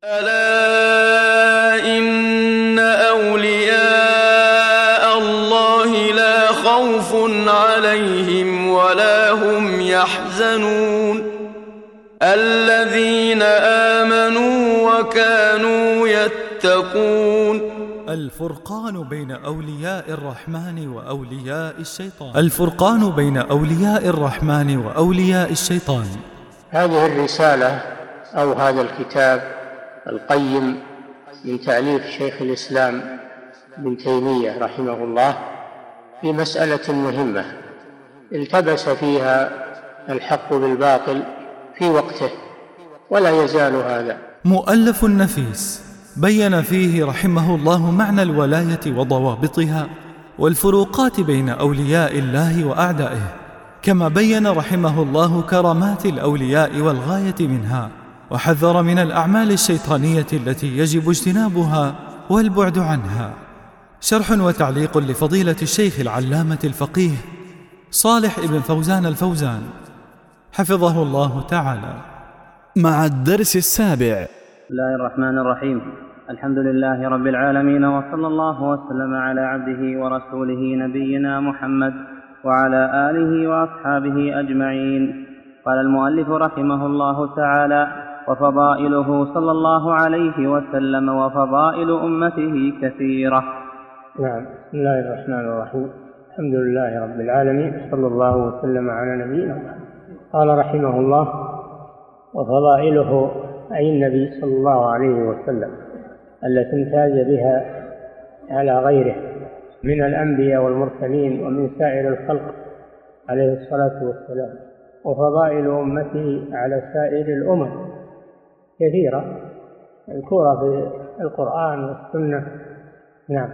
ألا إن أولياء الله لا خوف عليهم ولا هم يحزنون الذين آمنوا وكانوا يتقون. الفرقان بين أولياء الرحمن وأولياء الشيطان. الفرقان بين أولياء الرحمن وأولياء الشيطان. هذه الرسالة أو هذا الكتاب القيم من تأليف شيخ الإسلام ابن تيمية رحمه الله في مسألة مهمة التبس فيها الحق بالباطل في وقته ولا يزال هذا. مؤلف نفيس بين فيه رحمه الله معنى الولاية وضوابطها والفروقات بين أولياء الله وأعدائه، كما بين رحمه الله كرامات الأولياء والغاية منها، وحذر من الأعمال الشيطانية التي يجب اجتنابها والبعد عنها. شرح وتعليق لفضيلة الشيخ العلامة الفقيه صالح ابن فوزان الفوزان حفظه الله تعالى، مع الدرس السابع. بسم الله الرحمن الرحيم. الحمد لله رب العالمين، وصلى الله وسلم على عبده ورسوله نبينا محمد وعلى آله وأصحابه أجمعين. قال المؤلف رحمه الله تعالى: وفضائله صلى الله عليه وسلم وفضائل أمته كثيرة. نعم. بسم الله الرحمن الرحيم. الحمد لله رب العالمين، صلى الله وسلم على نبينا محمد. قال رحمه الله: وفضائله أي النبي صلى الله عليه وسلم التي امتاز بها على غيره من الأنبياء والمرسلين ومن سائر الخلق عليه الصلاة والسلام، وفضائل أمته على سائر الأمم كثيرة مذكورة في القرآن والسنة. نعم.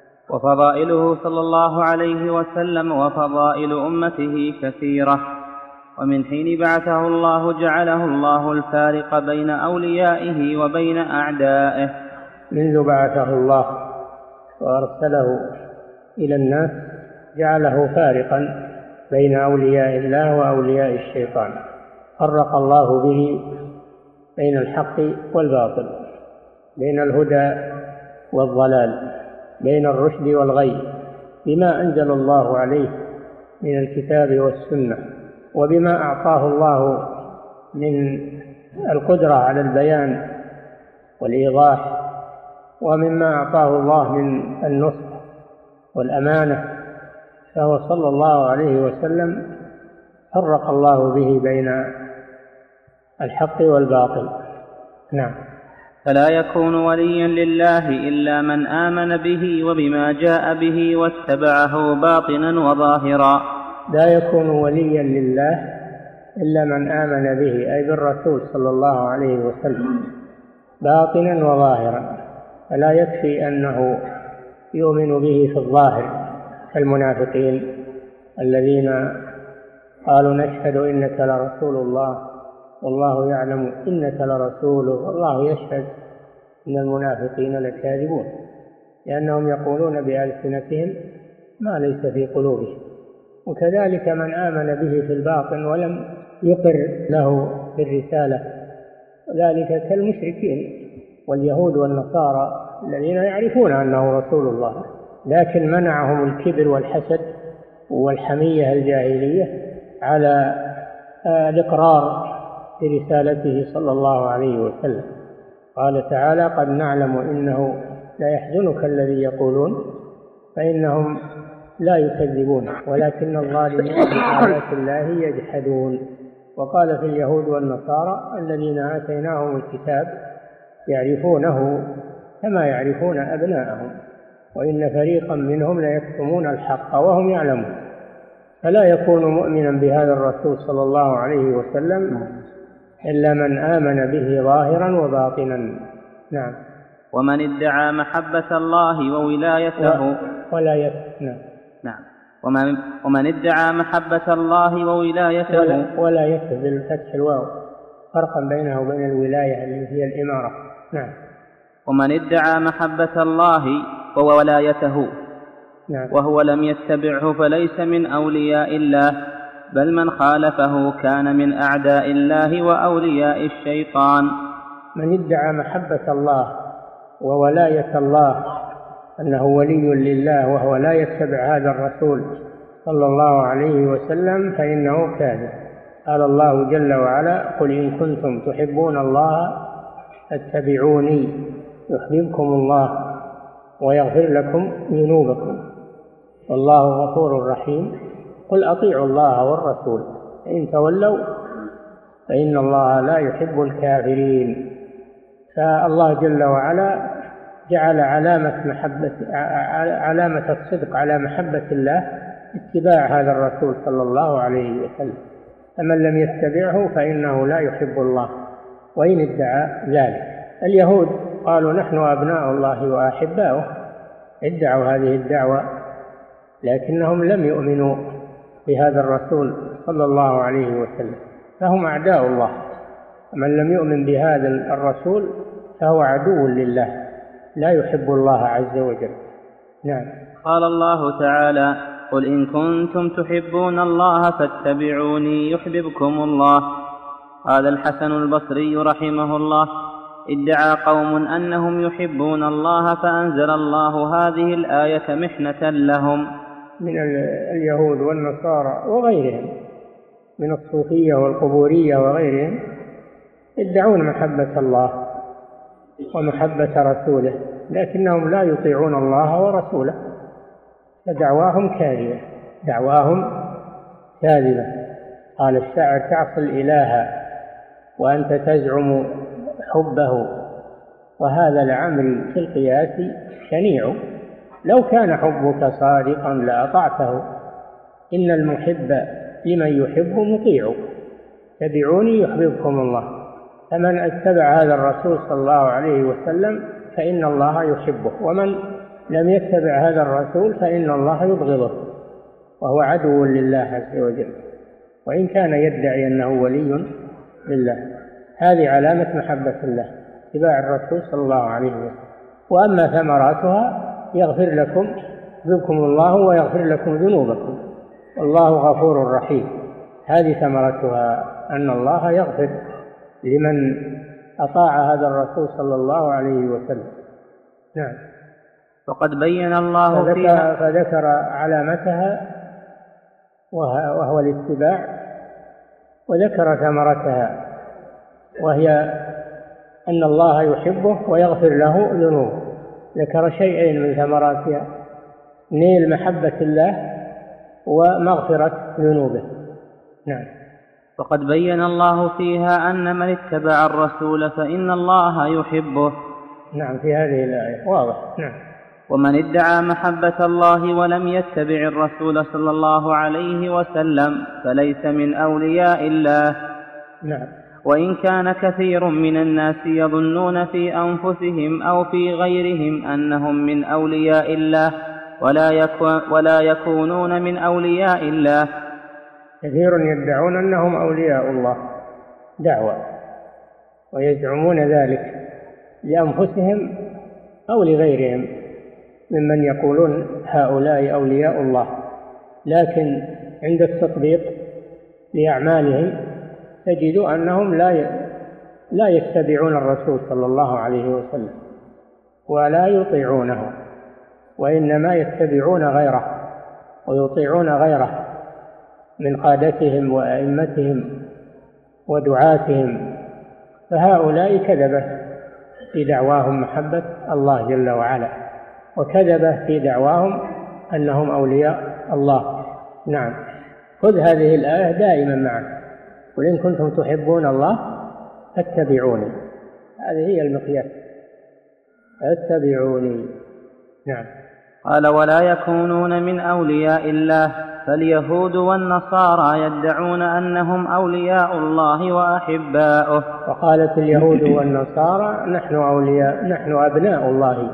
وفضائله صلى الله عليه وسلم وفضائل أمته كثيرة، ومن حين بعثه الله جعله الله الفارق بين أوليائه وبين أعدائه. منذ بعثه الله وأرسله إلى الناس جعله فارقا بين أولياء الله وأولياء الشيطان، فرق الله به بين الحق والباطل، بين الهدى والضلال، بين الرشد والغي، بما أنزل الله عليه من الكتاب والسنة، وبما أعطاه الله من القدرة على البيان والإيضاح، ومما أعطاه الله من النصح والأمانة. فهو صلى الله عليه وسلم فرق الله به بين الحق والباطل. نعم. فلا يكون وليا لله إلا من آمن به وبما جاء به واتبعه باطنا وظاهرا. لا يكون وليا لله إلا من آمن به أي بالرسول صلى الله عليه وسلم باطنا وظاهرا. فلا يكفي أنه يؤمن به في الظاهر كالمنافقين الذين قالوا نشهد إنك لرسول الله والله يعلم إنك لرسوله والله يشهد إن المنافقين لكاذبون، لأنهم يقولون بألسنتهم ما ليس في قلوبهم. وكذلك من آمن به في الباطن ولم يقر له بالرسالة، ذلك كالمشركين واليهود والنصارى الذين يعرفون أنه رسول الله لكن منعهم الكبر والحسد والحمية الجاهلية على الإقرار برسالته صلى الله عليه وسلم. قال تعالى: قد نعلم إنه لا يحزنك الذي يقولون فإنهم لا يكذبون ولكن الظالمين بآيات الله يجحدون. وقال في اليهود والنصارى الذين آتيناهم الكتاب يعرفونه كما يعرفون أبناءهم وإن فريقا منهم ليكتمون الحق وهم يعلمون. فلا يكون مؤمنا بهذا الرسول صلى الله عليه وسلم إلا من آمن به ظاهرا وباطنا. نعم. ومن ادعى محبة الله وولايته نعم. ومن ادعى محبة الله وولايته ولايته بالفتح الواو، فرقا بينه وبين الولاية اللي هي الإمارة. نعم. ومن ادعى محبة الله وولايته نعم. وهو لم يتبعه فليس من أولياء الله، بل من خالفه كان من أعداء الله وأولياء الشيطان. من ادعى محبة الله وولاية الله أنه ولي لله وهو لا يتبع هذا الرسول صلى الله عليه وسلم فإنه كاذب. قال الله جل وعلا: قل إن كنتم تحبون الله فاتبعوني يحببكم الله ويغفر لكم ذنوبكم والله غفور رحيم. قل أطيعوا الله والرسول فإن تولوا فإن الله لا يحب الكافرين. فالله جل وعلا جعل علامة الصدق على محبة الله اتباع هذا الرسول صلى الله عليه وسلم، فمن لم يتبعه فإنه لا يحب الله وإن ادعى ذلك. اليهود قالوا: نحن أبناء الله وأحباؤه، ادعوا هذه الدعوة، لكنهم لم يؤمنوا بهذا الرسول صلى الله عليه وسلم، فهم أعداء الله. من لم يؤمن بهذا الرسول فهو عدو لله لا يحب الله عز وجل. نعم. قال الله تعالى: قل إن كنتم تحبون الله فاتبعوني يحببكم الله. قال الحسن البصري رحمه الله: ادعى قوم أنهم يحبون الله فأنزل الله هذه الآية محنة لهم، من اليهود والنصارى وغيرهم من الصوفية والقبورية وغيرهم، يدعون محبة الله ومحبة رسوله، لكنهم لا يطيعون الله ورسوله، فدعواهم كاذبة، دعواهم كاذبة. قال الشاعر: تعصي الإله وأنت تزعم حبه، وهذا لعمري في القياس شنيع. لو كان حبك صادقا لأطعته، إن المحب لمن يحب مطيع. تبعوني يحببكم الله. فمن اتبع هذا الرسول صلى الله عليه وسلم فإن الله يحبه، ومن لم يتبع هذا الرسول فإن الله يبغضه وهو عدو لله عز وجل، وإن كان يدعي أنه ولي لله. هذه علامة محبة الله، اتباع الرسول صلى الله عليه وسلم. وأما ثمراتها: يغفر لكم يحببكم الله ويغفر لكم ذنوبكم والله غفور رحيم. هذه ثمرتها أن الله يغفر لمن أطاع هذا الرسول صلى الله عليه وسلم. نعم. وقد بين الله فذكر علامتها وهو الاتباع، وذكر ثمرتها وهي أن الله يحبه ويغفر له ذنوبه. ذكر شيئين من ثمراتها: نيل محبة الله ومغفرة ذنوبه. نعم. وقد بين الله فيها أن من اتبع الرسول فإن الله يحبه. نعم، في هذه الآية واضح. نعم. ومن ادعى محبة الله ولم يتبع الرسول صلى الله عليه وسلم فليس من أولياء الله. نعم. وإن كان كثير من الناس يظنون في أنفسهم أو في غيرهم أنهم من أولياء الله ولا يكونون من أولياء الله. كثير يدعون أنهم أولياء الله دعوة، ويزعمون ذلك لأنفسهم أو لغيرهم ممن يقولون هؤلاء أولياء الله، لكن عند التطبيق لأعمالهم تجد أنهم لا يتبعون الرسول صلى الله عليه وسلم ولا يطيعونه، وإنما يتبعون غيره ويطيعون غيره من قادتهم وأئمتهم ودعاتهم. فهؤلاء كذبة في دعواهم محبة الله جل وعلا، وكذبة في دعواهم أنهم أولياء الله. نعم. خذ هذه الآية دائما معك: قل إن كنتم تحبون الله فاتبعوني. هذه هي المقياس، فاتبعوني. نعم. قال: ولا يكونون من أولياء الله. فاليهود والنصارى يدعون أنهم أولياء الله وأحباؤه. وقالت اليهود والنصارى: نحن أبناء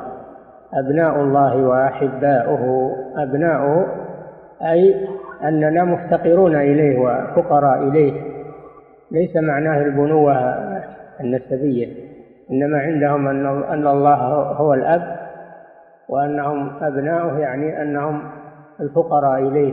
الله وأحباؤه. أبناؤه أي أننا مفتقرون إليه وفقراء إليه، ليس معناه البنوة النسبية، إنما عندهم أن الله هو الأب وأنهم أبناؤه، يعني أنهم الفقراء إليه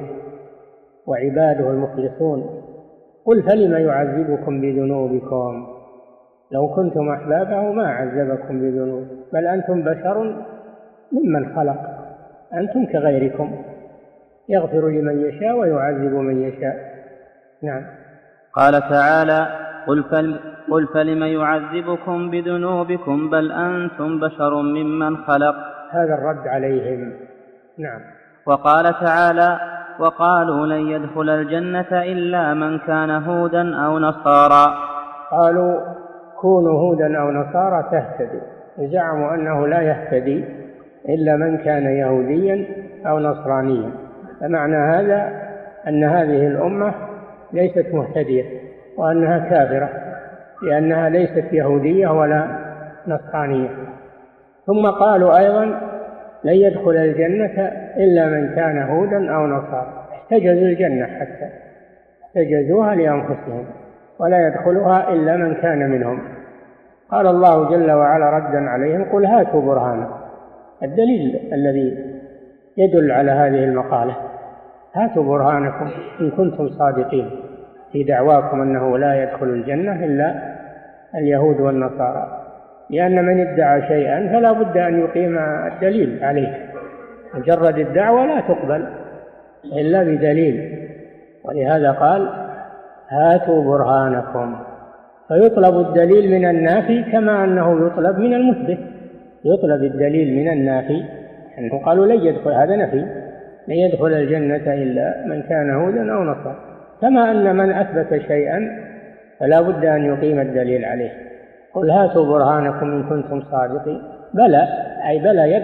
وعباده المخلصون. قل فلم يعذبكم بذنوبكم لو كنتم أحبابه ما عذبكم بذنوب، بل أنتم بشر ممن خلق، أنتم كغيركم، يغفر لمن يشاء ويعذب من يشاء. نعم. قال تعالى: قل فلم يعذبكم بذنوبكم بل أنتم بشر ممن خلق. هذا الرد عليهم. نعم. وقال تعالى: وقالوا لن يدخل الجنة إلا من كان هودا أو نصارى. قالوا كونوا هودا أو نصارى تهتدوا، زعموا أنه لا يهتدي إلا من كان يهوديا أو نصرانيا، فمعنى هذا أن هذه الأمة ليست مهتدية وأنها كافرة لأنها ليست يهودية ولا نصرانية. ثم قالوا أيضا لن يدخل الجنة إلا من كان هودا أو نصارى، احتجزوا الجنة حتى احتجزوها لأنفسهم، ولا يدخلها إلا من كان منهم. قال الله جل وعلا ردا عليهم: قل هاتوا برهانكم. الدليل الذي يدل على هذه المقالة: هاتوا برهانكم إن كنتم صادقين في دعواكم أنه لا يدخل الجنة إلا اليهود والنصارى، لأن من ادعى شيئا فلا بد أن يقيم الدليل عليه، مجرد الدعوة لا تقبل إلا بدليل، ولهذا قال: هاتوا برهانكم. فيطلب الدليل من النافي كما أنه يطلب من المثبت، يطلب الدليل من النافي، أنه قالوا لن يدخل، هذا نفي، لن يدخل الجنة إلا من كان هودا أو نصارى، كما أن من أثبت شيئا فلا بد أن يقيم الدليل عليه. قل هاتوا برهانكم إن كنتم صادقين. بلى، أي بلى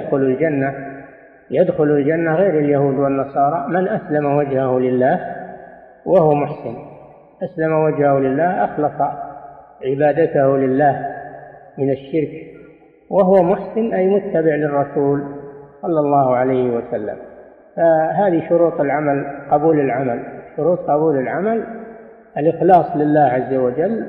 يدخل الجنة غير اليهود والنصارى من أسلم وجهه لله وهو محسن، أسلم وجهه لله، أخلص عبادته لله من الشرك وهو محسن، أي متبع للرسول صلى الله عليه وسلم. فهذه شروط العمل، قبول العمل، شروط قبول العمل: الإخلاص لله عز وجل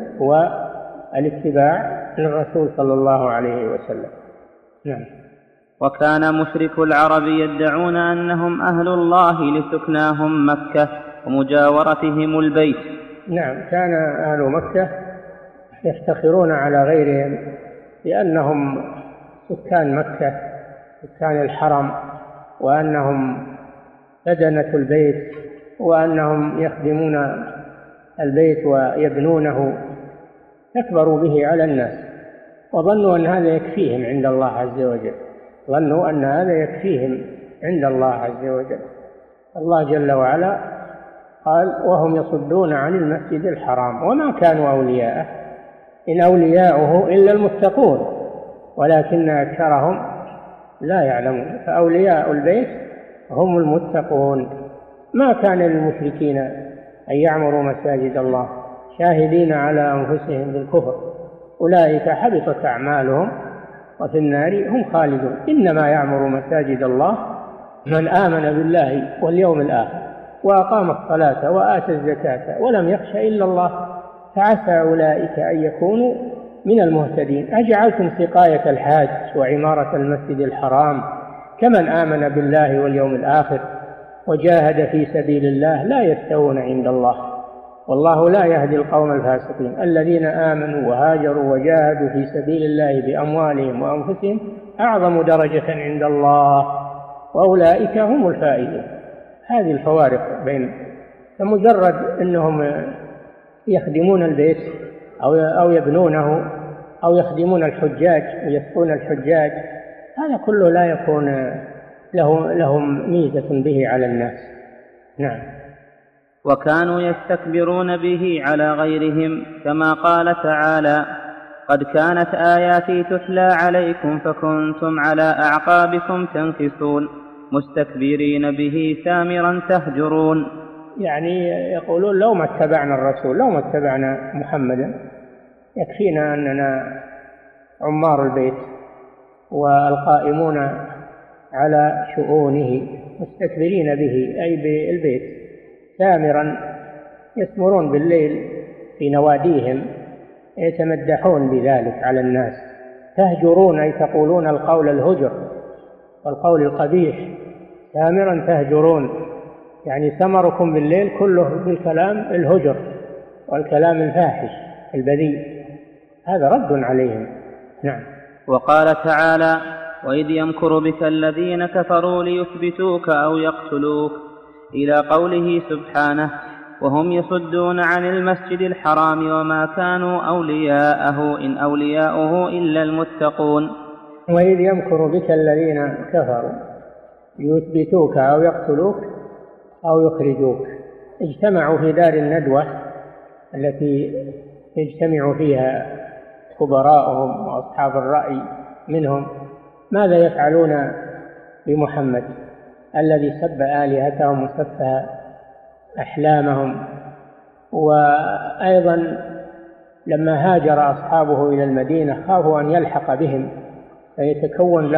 والاتباع للرسول صلى الله عليه وسلم. نعم. وكان مشرك العرب يدعون أنهم أهل الله لسكناهم مكة ومجاورتهم البيت. نعم، كان أهل مكة يفتخرون على غيرهم بأنهم سكان مكة، سكان الحرم، وأنهم سدنة البيت، وأنهم يخدمون البيت ويبنونه، يكبروا به على الناس، وظنوا أن هذا يكفيهم عند الله عز وجل، ظنوا أن هذا يكفيهم عند الله عز وجل. الله جل وعلا قال: وهم يصدون عن المسجد الحرام وما كانوا أولياءه إن أولياؤه إلا المتقون ولكن أكثرهم لا يعلمون. فأولياء البيت هم المتقون. ما كان للمشركين أن يعمروا مساجد الله شاهدين على أنفسهم بالكفر، أولئك حبطت أعمالهم وفي النار هم خالدون. إنما يعمر مساجد الله من آمن بالله واليوم الآخر وأقام الصلاة وآتى الزكاة ولم يخش إلا الله فعسى أولئك أن يكونوا من المهتدين. أجعلتم سقاية الحاج وعمارة المسجد الحرام كمن آمن بالله واليوم الآخر وجاهد في سبيل الله لا يستوون عند الله والله لا يهدي القوم الفاسقين. الذين آمنوا وهاجروا وجاهدوا في سبيل الله بأموالهم وأنفسهم أعظم درجة عند الله وأولئك هم الفائزون. هذه الفوارق بين فمجرد أنهم يخدمون البيت أو يبنونه أو يخدمون الحجاج ويسقون الحجاج، هذا كله لا يكون لهم ميزة به على الناس. نعم. وكانوا يستكبرون به على غيرهم كما قال تعالى: قد كانت آياتي تتلى عليكم فكنتم على أعقابكم تنكصون مستكبرين به سامرا تهجرون. يعني يقولون لو ما اتبعنا الرسول، لو ما اتبعنا محمدا، يكفينا أننا عمار البيت والقائمون على شؤونه مستكبرين به أي بالبيت سامرا، يسمرون بالليل في نواديهم يتمدحون بذلك على الناس. تهجرون أي تقولون القول الهجر والقول القبيح، سامرا تهجرون يعني سمركم بالليل كله بالكلام الهجر والكلام الفاحش البذيء. هذا رد عليهم. نعم. وقال تعالى: وإذ يمكر بك الذين كفروا ليثبتوك أو يقتلوك، إلى قوله سبحانه: وهم يصدون عن المسجد الحرام وما كانوا أولياءه إن أولياؤه إلا المتقون. وإذ يمكر بك الذين كفروا ليثبتوك أو يقتلوك أو يخرجوك. اجتمعوا في دار الندوة التي يجتمع فيها خبراءهم وأصحاب الرأي منهم، ماذا يفعلون بمحمد الذي سب آلهتهم وسفه أحلامهم. وأيضا لما هاجر أصحابه إلى المدينة خافوا أن يلحق بهم فيتكون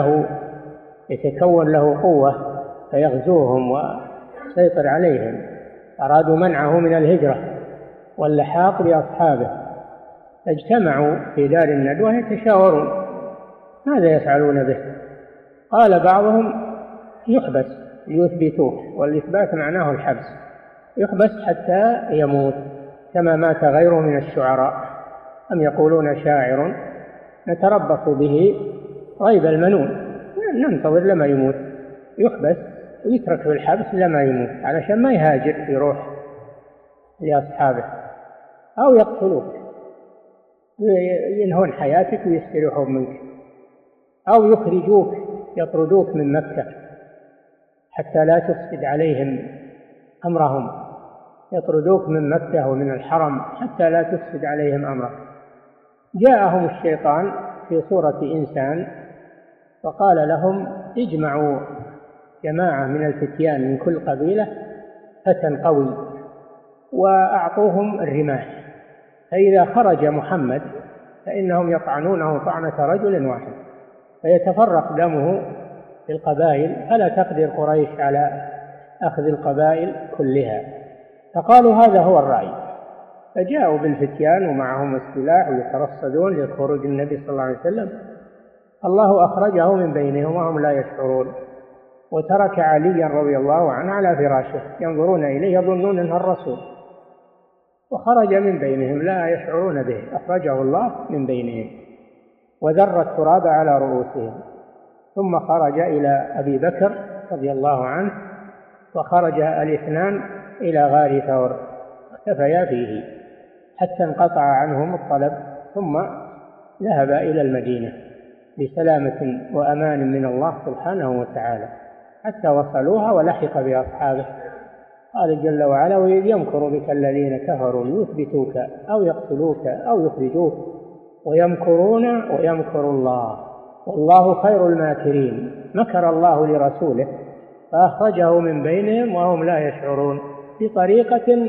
له قوة فيغزوهم ويسيطر عليهم، أرادوا منعه من الهجرة واللحاق بأصحابه، اجتمعوا في دار الندوة يتشاورون ماذا يفعلون به. قال بعضهم: يحبس ليثبتوه، والإثبات معناه الحبس، يحبس حتى يموت كما مات غيره من الشعراء. أم يقولون شاعر نتربص به ريب المنون، ننتظر لما يموت، يحبس ويترك في الحبس لما يموت علشان ما يهاجر يروح لأصحابه. أو يقتلوك، ينهون حياتك ويستريحون منك. أو يخرجوك، يطردوك من مكة حتى لا تفسد عليهم أمرهم، يطردوك من مكة ومن الحرم حتى لا تفسد عليهم أمرهم. جاءهم الشيطان في صورة إنسان فقال لهم: اجمعوا جماعة من الفتيان من كل قبيلة فتى قوي وأعطوهم الرماح، فإذا خرج محمد فإنهم يطعنونه طعنة رجل واحد فيتفرق دمه في القبائل، فلا تقدر قريش على أخذ القبائل كلها. فقالوا هذا هو الرأي، فجاءوا بالفتيان ومعهم السلاح ويترصدون لخروج النبي صلى الله عليه وسلم. الله أخرجه من بينهم وهم لا يشعرون، وترك عليا رضي الله عنه على فراشه ينظرون إليه يظنون أنه الرسول، وخرج من بينهم لا يشعرون به، أخرجه الله من بينهم وذر التراب على رؤوسهم. ثم خرج إلى أبي بكر رضي الله عنه، وخرج الاثنان إلى غار ثور اختفيا فيه حتى انقطع عنهم الطلب، ثم ذهب إلى المدينة بسلامة وأمان من الله سبحانه وتعالى حتى وصلوها ولحق بأصحابه. قال جل وعلا: وإذ يمكر بك الذين كفروا ليثبتوك أو يقتلوك أو يخرجوك ويمكرون ويمكر الله والله خير الماكرين. مكر الله لرسوله فأخرجه من بينهم وهم لا يشعرون بطريقة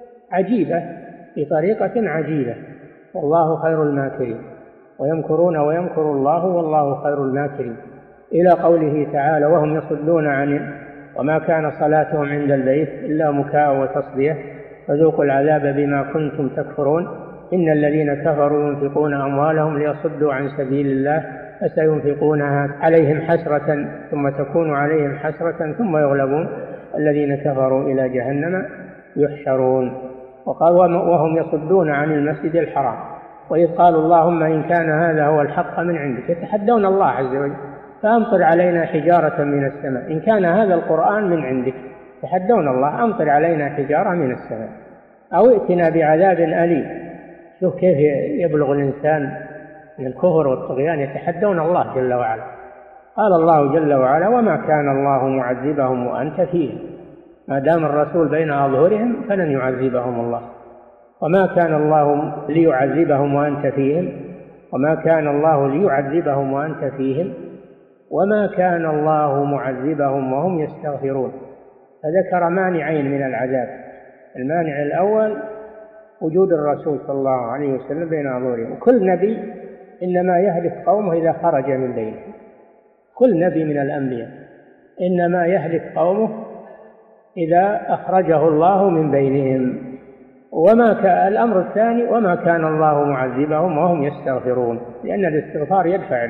عجيبة، والله خير الماكرين. ويمكرون ويمكر الله والله خير الماكرين، إلى قوله تعالى: وهم يصدون عن وما كان صلاتهم عند البيت إلا مكاء وتصدية فذوقوا العذاب بما كنتم تكفرون إن الذين كفروا ينفقون أموالهم ليصدوا عن سبيل الله فسينفقونها عليهم حسرة ثم تكون عليهم حسرة ثم يغلبون الذين كفروا إلى جهنم يحشرون. وقال: وهم يصدون عن المسجد الحرام. وإذ قالوا: اللهم إن كان هذا هو الحق من عندك، يتحدون الله عز وجل، فأمطر علينا حجارة من السماء. إن كان هذا القرآن من عندك، يتحدون الله، أمطر علينا حجارة من السماء أو ائتنا بعذاب أليم. شوف كيف يبلغ الإنسان من الكفر والطغيان، يتحدون الله جل وعلا. قال الله جل وعلا: وما كان الله معذبهم وأنت فيهم، ما دام الرسول بين أظهرهم فلن يعذبهم الله. وما كان الله ليعذبهم وأنت فيهم، وما كان الله ليعذبهم وأنت فيهم، وما كان الله معذبهم وهم يستغفرون. فذكر مانعين من العذاب: المانع الأول وجود الرسول صلى الله عليه وسلم بين أظهرهم، وكل نبي إنما يهلك قومه إذا خرج من بينهم، كل نبي من الأنبياء إنما يهلك قومه إذا أخرجه الله من بينهم. الأمر الثاني: وما كان الله معذبهم وهم يستغفرون، لأن الاستغفار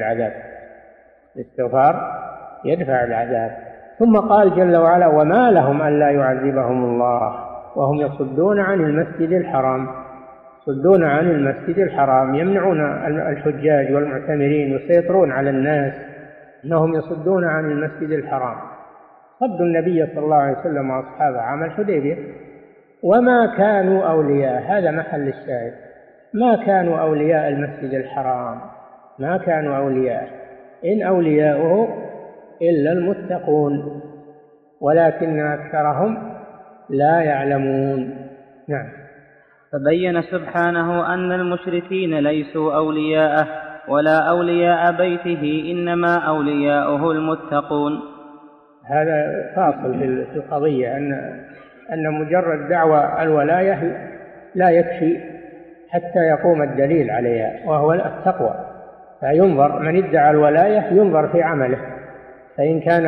يدفع العذاب. ثم قال جل وعلا: وما لهم ألا يعذبهم الله وهم يصدون عن المسجد الحرام. يصدون عن المسجد الحرام، يمنعون الحجاج والمعتمرين ويسيطرون على الناس أنهم يصدون عن المسجد الحرام. صد النبي صلى الله عليه وسلم وأصحابه عام الحديبية، وما كانوا أولياء، هذا محل الشاهد، ما كانوا أولياء المسجد الحرام، ما كانوا أولياء، إن أولياؤه إلا المتقون ولكن أكثرهم لا يعلمون. نعم. فبين سبحانه أن المشركين ليسوا أولياءه ولا أولياء بيته، إنما أولياؤه المتقون. هذا فاصل في القضية، أن مجرد دعوى الولاية لا يكفي حتى يقوم الدليل عليها، وهو التقوى. فينظر من ادعى الولاية ينظر في عمله، فإن كان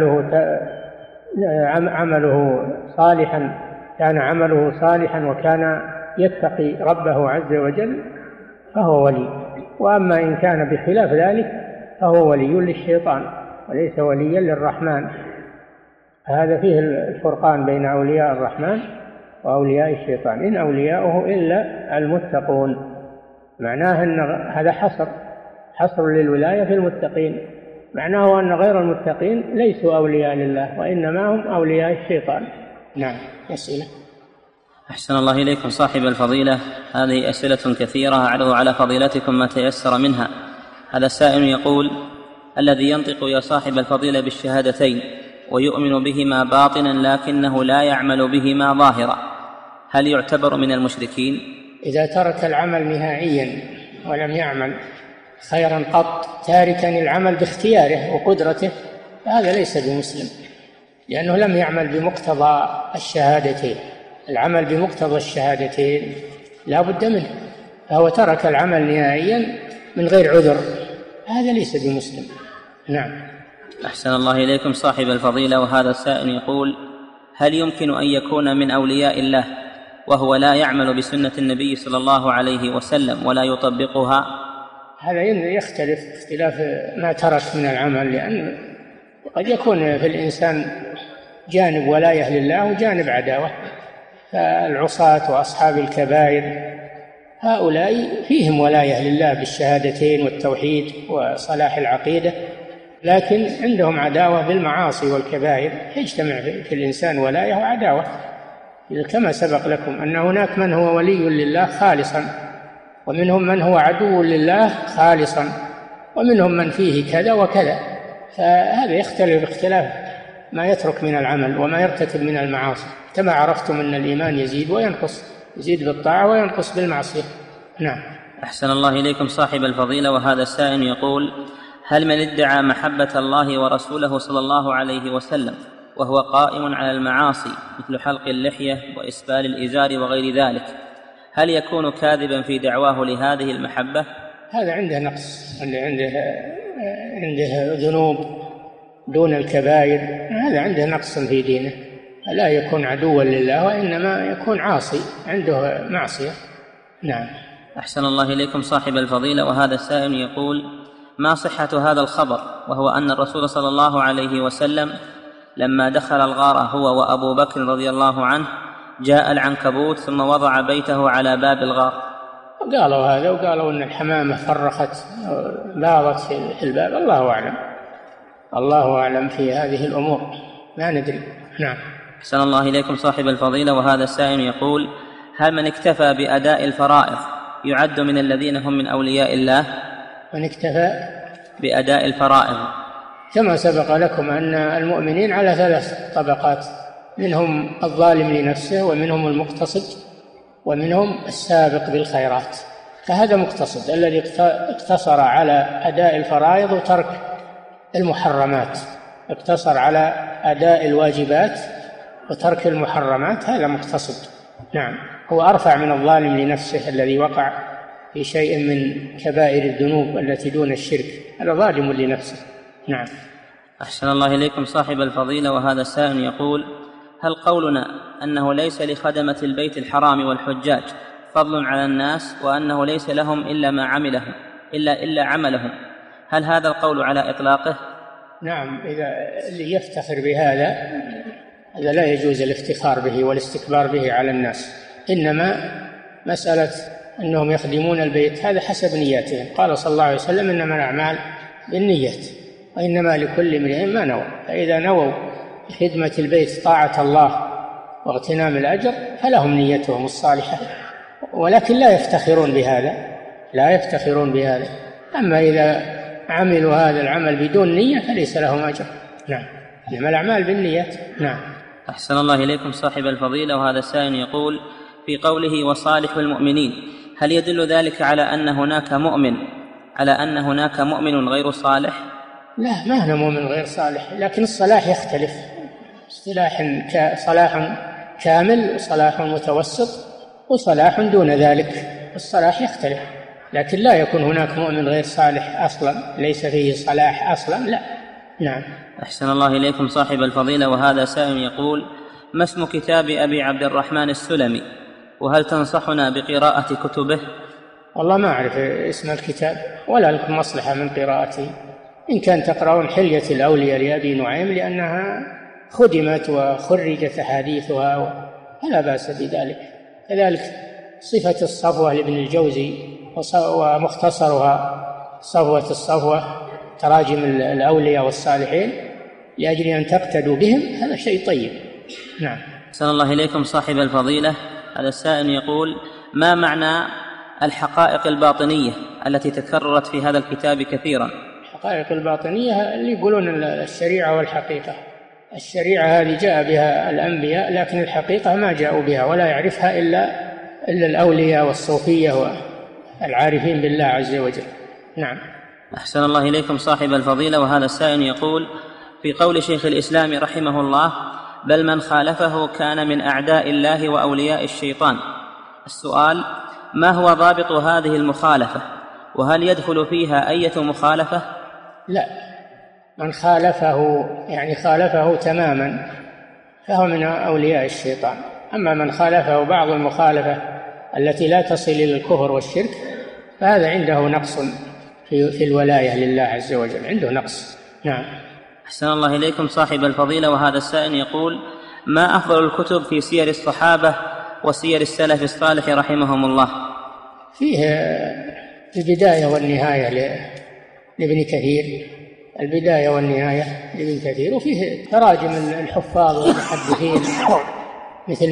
عمله صالحا كان عمله صالحا وكان يتقي ربه عز وجل فهو ولي، وأما إن كان بخلاف ذلك فهو ولي للشيطان وليس وليا للرحمن. هذا فيه الفرقان بين أولياء الرحمن وأولياء الشيطان، إن أولياؤه إلا المتقون. معناه أن هذا حصر للولاية في المتقين، معناه أن غير المتقين ليسوا أولياء لله وإنما هم أولياء الشيطان. نعم. أسئلة. أحسن الله إليكم صاحب الفضيلة، هذه أسئلة كثيرة أعرض على فضيلتكم ما تيسر منها. هذا السائل يقول: الذي ينطق يا صاحب الفضيلة بالشهادتين ويؤمن بهما باطنا لكنه لا يعمل بهما ظاهرا، هل يعتبر من المشركين؟ إذا ترك العمل نهائيا ولم يعمل خيرا قط، تاركا العمل باختياره وقدرته، هذا ليس بمسلم، لأنه لم يعمل بمقتضى الشهادتين. العمل بمقتضى الشهادتين لا بد منه، فهو ترك العمل نهائيا من غير عذر، هذا ليس بمسلم. نعم. أحسن الله إليكم صاحب الفضيلة، وهذا السائل يقول: هل يمكن أن يكون من أولياء الله وهو لا يعمل بسنة النبي صلى الله عليه وسلم ولا يطبقها؟ هذا يختلف اختلاف ما ترك من العمل، لأن قد يكون في الإنسان جانب ولاية لله وجانب عداوة، فالعصاة وأصحاب الكبائر هؤلاء فيهم ولاية لله بالشهادتين والتوحيد وصلاح العقيدة، لكن عندهم عداوة بالمعاصي والكبائر، يجتمع في الإنسان ولاية وعداوة. كما سبق لكم أن هناك من هو ولي لله خالصا، ومنهم من هو عدو لله خالصا، ومنهم من فيه كذا وكذا، فهذا يختلف باختلاف ما يترك من العمل وما يرتكب من المعاصي، كما عرفتم أن الإيمان يزيد وينقص، يزيد بالطاعة وينقص بالمعصية. نعم. أحسن الله إليكم صاحب الفضيلة، وهذا السائل يقول: هل من ادعى محبة الله ورسوله صلى الله عليه وسلم وهو قائم على المعاصي مثل حلق اللحية وإسبال الإزار وغير ذلك، هل يكون كاذبا في دعواه لهذه المحبة؟ هذا عنده نقص، عنده ذنوب دون الكبائر، هذا عنده نقص في دينه، لا يكون عدوا لله وإنما يكون عاصي، عنده معصية. نعم. أحسن الله إليكم صاحب الفضيلة، وهذا السائل يقول: ما صحة هذا الخبر وهو أن الرسول صلى الله عليه وسلم لما دخل الغار هو وأبو بكر رضي الله عنه جاء العنكبوت ثم وضع بيته على باب الغار؟ قالوا هذا، وقالوا أن الحمامة فرخت باضت في الباب، الله أعلم، الله أعلم في هذه الأمور، ما ندري. نعم. أحسن الله إليكم صاحب الفضيلة، وهذا السائل يقول: هل من اكتفى بأداء الفرائض يعد من الذين هم من أولياء الله؟ من اكتفى بأداء الفرائض، كما سبق لكم أن المؤمنين على 3 طبقات، منهم الظالم لنفسه، ومنهم المقتصد، ومنهم السابق بالخيرات. فهذا مقتصد الذي اقتصر على أداء الفرائض وترك المحرمات، اقتصر على أداء الواجبات وترك المحرمات، هذا مقتصد. نعم. هو أرفع من الظالم لنفسه الذي وقع في شيء من كبائر الذنوب التي دون الشرك، هذا ظالم لنفسه. نعم. أحسن الله إليكم صاحب الفضيلة، وهذا السائل يقول: هل قولنا أنه ليس لخدمة البيت الحرام والحجاج فضل على الناس وأنه ليس لهم إلا ما عملهم إلا عملهم، هل هذا القول على إطلاقه؟ نعم. إذا اللي يفتخر بهذا، هذا لا يجوز الافتخار به والاستكبار به على الناس، إنما مسألة أنهم يخدمون البيت، هذا حسب نياتهم. قال صلى الله عليه وسلم: إنما الأعمال بالنيات وإنما لكل امرئ ما نوى. فإذا نووا خدمة البيت طاعة الله واغتنام الأجر فلهم نيتهم الصالحة، ولكن لا يفتخرون بهذا. أما إذا عملوا هذا العمل بدون نية فليس لهم أجر. نعم، إنما الأعمال بالنيات. نعم. أحسن الله إليكم صاحب الفضيلة. وهذا السائل يقول: في قوله وصالح المؤمنين، هل يدل ذلك على أن هناك مؤمن غير صالح؟ لا، ما هو مؤمن غير صالح، لكن الصلاح يختلف. صلاح كامل وصلاح متوسط وصلاح دون ذلك، الصلاح يختلف. لكن لا يكون هناك مؤمن غير صالح أصلا، ليس فيه صلاح أصلا، لا. نعم. أحسن الله إليكم صاحب الفضيلة. وهذا سائل يقول: ما اسم كتاب أبي عبد الرحمن السلمي، وهل تنصحنا بقراءة كتبه؟ والله ما أعرف اسم الكتاب ولا لكم مصلحة من قراءته. إن كان تقرؤون حلية الأولياء لأبي نعيم لأنها خدمت وخرجت أحاديثها فلا بأس بذلك. كذلك صفة الصفوة لابن الجوزي ومختصرها صفوة الصفوة، تراجم الأولياء والصالحين لأجل أن تقتدوا بهم، هذا شيء طيب. نعم. أحسن الله إليكم صاحب الفضيلة. هذا السائل يقول: ما معنى الحقائق الباطنية التي تكررت في هذا الكتاب كثيرا؟ الحقائق الباطنية اللي يقولون الشريعة والحقيقة. الشريعة هذه جاء بها الأنبياء، لكن الحقيقة ما جاءوا بها ولا يعرفها إلا الأولياء والصوفية والعارفين بالله عز وجل. نعم. أحسن الله إليكم صاحب الفضيلة. وهذا السائل يقول: في قول شيخ الإسلام رحمه الله: بل من خالفه كان من أعداء الله وأولياء الشيطان. السؤال: ما هو ضابط هذه المخالفة، وهل يدخل فيها أية مخالفة؟ لا، من خالفه يعني خالفه تماما فهو من أولياء الشيطان. أما من خالفه بعض المخالفة التي لا تصل إلى الكفر والشرك فهذا عنده نقص في الولاية لله عز وجل، عنده نقص. نعم. أحسن الله إليكم صاحب الفضيلة. وهذا السائل يقول: ما أفضل الكتب في سير الصحابة وسير السلف الصالح رحمهم الله؟ فيه البداية والنهاية لابن كثير، البداية والنهاية لابن كثير، وفيه تراجم الحفاظ والمحدثين مثل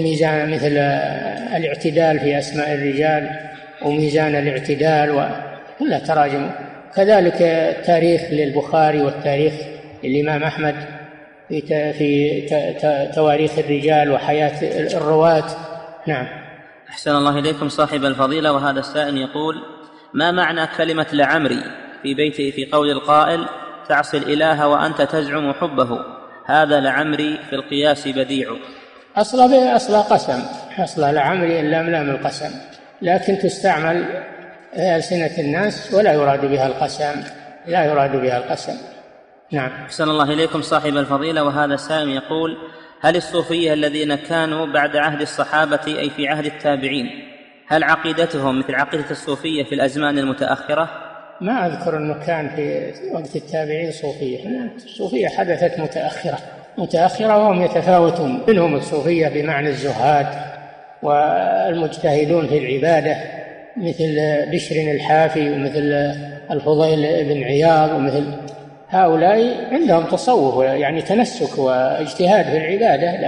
الاعتدال في أسماء الرجال وميزان الاعتدال، وكلها تراجم. كذلك تاريخ للبخاري والتاريخ للإمام أحمد في تواريخ الرجال وحياة الرواة. نعم. أحسن الله إليكم صاحب الفضيلة. وهذا السائل يقول: ما معنى كلمة لعمري في بيته في قول القائل: تعصي الإله وأنت تزعم حبه، هذا لعمري في القياس بديع؟ أصل قسم، أصل لعمري اللام لام القسم، لكن تستعمل في ألسنة الناس ولا يراد بها القسم. نعم. أحسن الله إليكم صاحب الفضيلة. وهذا السائل يقول: هل الصوفية الذين كانوا بعد عهد الصحابة أي في عهد التابعين، هل عقيدتهم مثل عقيدة الصوفية في الأزمان المتأخرة؟ ما أذكر أنه كان في وقت التابعين صوفية. الصوفية حدثت متأخرة وهم يتفاوتون، منهم الصوفية بمعنى الزهاد والمجتهدون في العبادة مثل بشر الحافي ومثل الفضيل بن عياض، ومثل هؤلاء عندهم تصوف يعني تنسك واجتهاد في العبادة،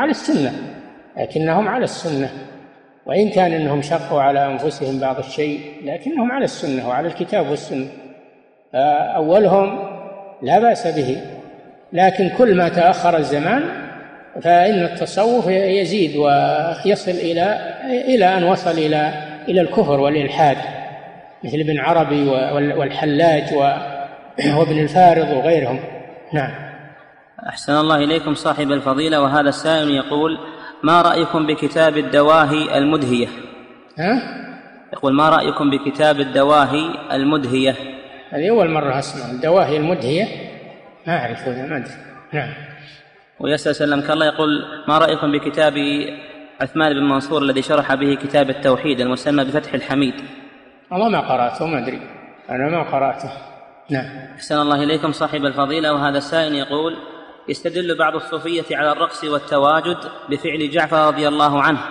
لكنهم على السنة، وإن كان إنهم شقوا على أنفسهم بعض الشيء لكنهم على السنة وعلى الكتاب والسنة. أولهم لا بأس به، لكن كل ما تأخر الزمان فإن التصوف يزيد ويصل إلى أن وصل إلى الكفر والإلحاد، مثل ابن عربي والحلاج وابن الفارض وغيرهم. نعم. أحسن الله إليكم صاحب الفضيلة. وهذا السائل يقول: ما رأيكم بكتاب الدواهي المدهية؟ يقول: ما رأيكم بكتاب الدواهي المدهية؟ هذه أول مرة أسمع الدواهي المدهية، ما أعرفها، ما أدري. نعم. ويسأل سلمك الله يقول: ما رأيكم بكتاب عثمان بن منصور الذي شرح به كتاب التوحيد المسمى بفتح الحميد؟ والله ما قرأته، ما أدري، أنا ما قرأته. نعم. أحسن الله إليكم صاحب الفضيلة. وهذا السائل يقول: يستدل بعض الصوفية على الرقص والتواجد بفعل جعفر رضي الله عنه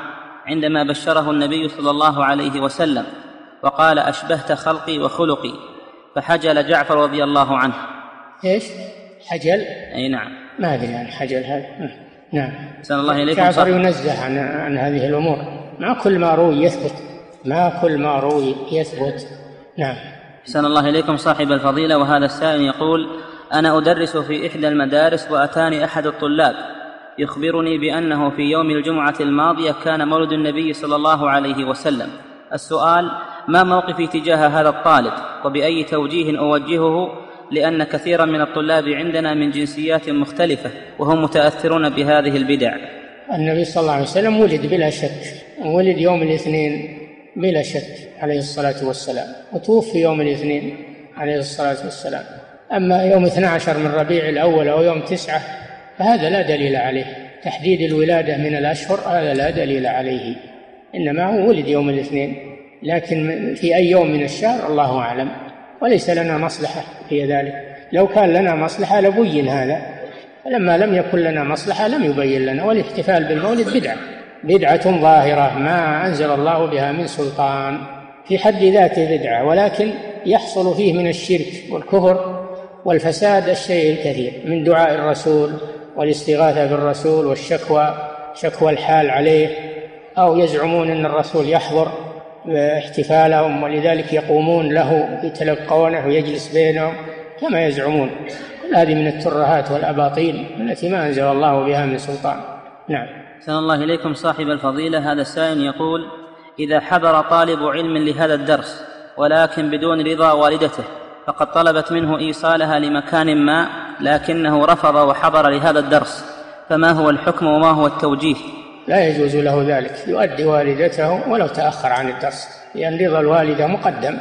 عندما بشره النبي صلى الله عليه وسلم وقال: أشبهت خلقي وخلقي، فحجل جعفر رضي الله عنه. إيش؟ حجل؟ أي نعم. ما أدري عن حجل هذا. نعم. أحسن الله إليكم. جعفر ينزه عن هذه الأمور، ما كل ما روي يثبت، ما كل ما روي يثبت. نعم. أحسن الله إليكم صاحب الفضيلة. وهذا السائل يقول: أنا أدرس في إحدى المدارس، وأتاني أحد الطلاب يخبرني بأنه في يوم الجمعة الماضية كان مولد النبي صلى الله عليه وسلم. السؤال: ما موقفي تجاه هذا الطالب، وبأي توجيه أوجهه، لأن كثيرا من الطلاب عندنا من جنسيات مختلفة وهم متأثرون بهذه البدع. النبي صلى الله عليه وسلم ولد بلا شك، ولد يوم الاثنين بلا شك عليه الصلاة والسلام، وتوفي يوم الاثنين عليه الصلاة والسلام. أما يوم 12 من ربيع الأول أو يوم 9 فهذا لا دليل عليه، تحديد الولادة من الأشهر هذا لا دليل عليه، إنما هو ولد يوم الاثنين، لكن في أي يوم من الشهر الله أعلم، وليس لنا مصلحة في ذلك. لو كان لنا مصلحة لبين هذا، فلما لم يكن لنا مصلحة لم يبين لنا. والاحتفال بالمولد بدعة ظاهرة ما أنزل الله بها من سلطان، في حد ذاته بدعة، ولكن يحصل فيه من الشرك والكفر والفساد الشيء الكثير، من دعاء الرسول والاستغاثة بالرسول شكوى الحال عليه، أو يزعمون أن الرسول يحضر احتفالهم ولذلك يقومون له يتلقونه ويجلس بينهم كما يزعمون. كل هذه من الترهات والأباطيل التي ما أنزل الله بها من سلطان. نعم. أحسن الله إليكم صاحب الفضيلة. هذا السائل يقول: إذا حضر طالب علم لهذا الدرس ولكن بدون رضا والدته، فقد طلبت منه إيصالها لمكان ما لكنه رفض وحضر لهذا الدرس، فما هو الحكم وما هو التوجيه؟ لا يجوز له ذلك، يؤدي والدته ولو تأخر عن الدرس، لأن رضا الوالدة مقدم،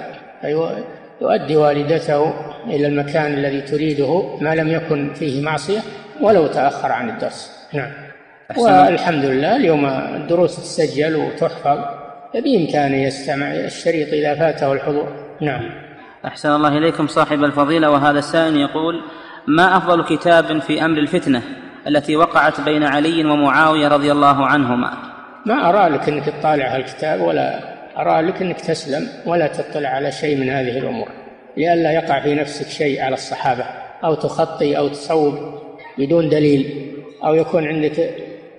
يؤدي والدته إلى المكان الذي تريده ما لم يكن فيه معصية ولو تأخر عن الدرس. نعم. والحمد لله اليوم الدروس تسجل وتحفظ، بإمكانه يستمع الشريط إذا فاته الحضور. نعم. أحسن الله إليكم صاحب الفضيلة. وهذا السائل يقول: ما أفضل كتاب في أمر الفتنة التي وقعت بين علي ومعاوية رضي الله عنهما؟ ما أرى لك أنك تطالع الكتاب، ولا أرى لك أنك تسلم ولا تطلع على شيء من هذه الأمور، لئلا يقع في نفسك شيء على الصحابة، أو تخطي أو تصوب بدون دليل، أو يكون عندك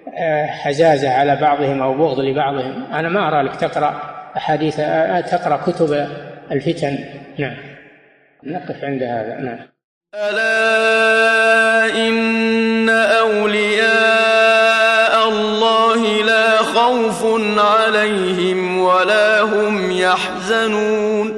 حزازة على بعضهم أو بغض لبعضهم. أنا ما أرى لك تقرأ أحاديث، تقرأ كتب الفتن. نعم. نقف عند هذا. نعم. ألا إن أولياء الله لا خوف عليهم ولا هم يحزنون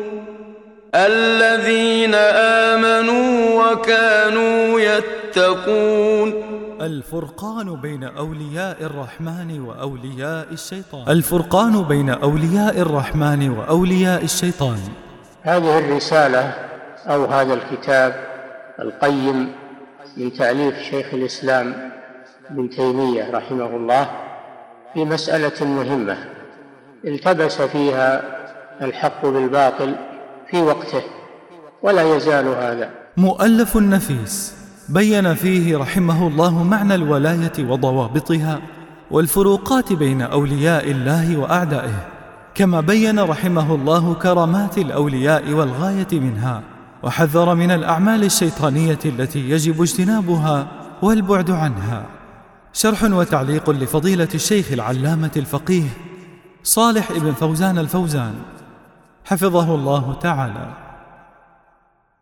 الذين آمنوا وكانوا يتقون. الفرقان بين أولياء الرحمن وأولياء الشيطان. الفرقان بين أولياء الرحمن وأولياء الشيطان. هذه الرسالة أو هذا الكتاب القيم من تأليف شيخ الإسلام ابن تيمية رحمه الله في مسألة مهمة التبس فيها الحق بالباطل في وقته، ولا يزال هذا. مؤلف نفيس بين فيه رحمه الله معنى الولاية وضوابطها والفروقات بين أولياء الله وأعدائه، كما بين رحمه الله كرامات الأولياء والغاية منها، وحذر من الأعمال الشيطانية التي يجب اجتنابها والبعد عنها. شرح وتعليق لفضيلة الشيخ العلامة الفقيه صالح ابن فوزان الفوزان حفظه الله تعالى.